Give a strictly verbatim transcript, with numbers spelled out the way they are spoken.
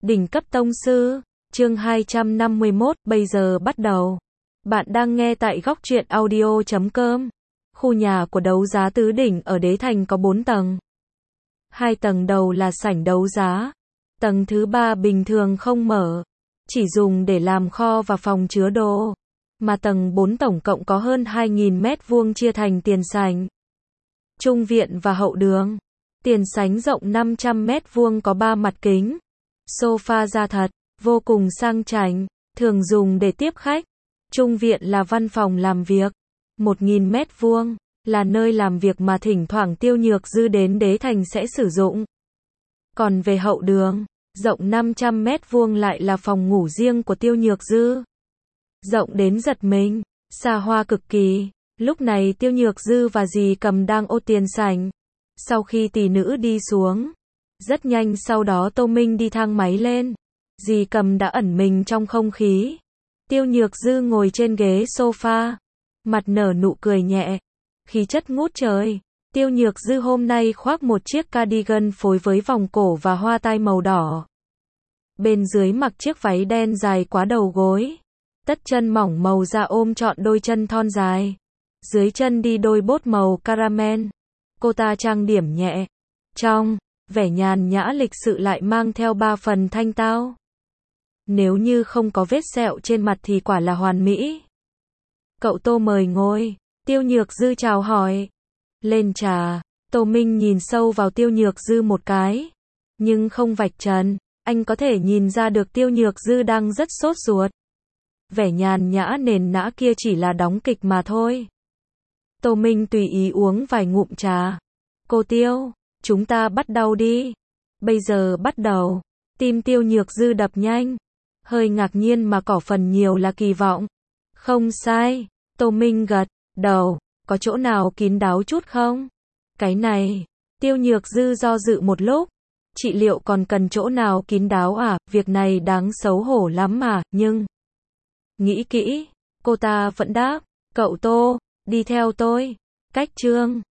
Đỉnh cấp tông sư, chương hai trăm năm mươi mốt, bây giờ bắt đầu. Bạn đang nghe tại góc truyện audio chấm com. Khu nhà của đấu giá tứ đỉnh ở Đế Thành có bốn tầng. Hai tầng đầu là sảnh đấu giá. Tầng thứ ba bình thường không mở, chỉ dùng để làm kho và phòng chứa đồ. Mà tầng bốn tổng cộng có hơn hai nghìn mét vuông chia thành tiền sảnh, trung viện và hậu đường. Tiền sảnh rộng năm trăm mét vuông có ba mặt kính. Sofa da thật, vô cùng sang chảnh, thường dùng để tiếp khách. Trung viện là văn phòng làm việc, một nghìn mét vuông, là nơi làm việc mà thỉnh thoảng Tiêu Nhược Dư đến Đế Thành sẽ sử dụng. Còn về hậu đường, rộng năm trăm mét vuông lại là phòng ngủ riêng của Tiêu Nhược Dư. Rộng đến giật mình, xa hoa cực kỳ. Lúc này Tiêu Nhược Dư và dì Cầm đang ô tiền sảnh. Sau khi tỷ nữ đi xuống, rất nhanh sau đó Tô Minh đi thang máy lên. Dì Cầm đã ẩn mình trong không khí. Tiêu Nhược Dư ngồi trên ghế sofa, mặt nở nụ cười nhẹ, khí chất ngút trời. Tiêu Nhược Dư hôm nay khoác một chiếc cardigan phối với vòng cổ và hoa tai màu đỏ. Bên dưới mặc chiếc váy đen dài quá đầu gối. Tất chân mỏng màu da ôm trọn đôi chân thon dài. Dưới chân đi đôi bốt màu caramel. Cô ta trang điểm nhẹ, trong, vẻ nhàn nhã lịch sự lại mang theo ba phần thanh tao. Nếu như không có vết sẹo trên mặt thì quả là hoàn mỹ. Cậu Tô mời ngồi. Tiêu Nhược Dư chào hỏi. Lên trà. Tô Minh nhìn sâu vào Tiêu Nhược Dư một cái, nhưng không vạch trần. Anh có thể nhìn ra được Tiêu Nhược Dư đang rất sốt ruột. Vẻ nhàn nhã nền nã kia chỉ là đóng kịch mà thôi. Tô Minh tùy ý uống vài ngụm trà. Cô Tiêu, chúng ta bắt đầu đi. Bây giờ bắt đầu. Tim Tiêu Nhược Dư đập nhanh, hơi ngạc nhiên mà có phần nhiều là kỳ vọng. Không sai. Tô Minh gật đầu. Có chỗ nào kín đáo chút không? Cái này. Tiêu Nhược Dư do dự một lúc. Chị liệu còn cần chỗ nào kín đáo à? Việc này đáng xấu hổ lắm mà, nhưng... Nghĩ kỹ, cô ta vẫn đáp. Cậu Tô, đi theo tôi. Cách trương,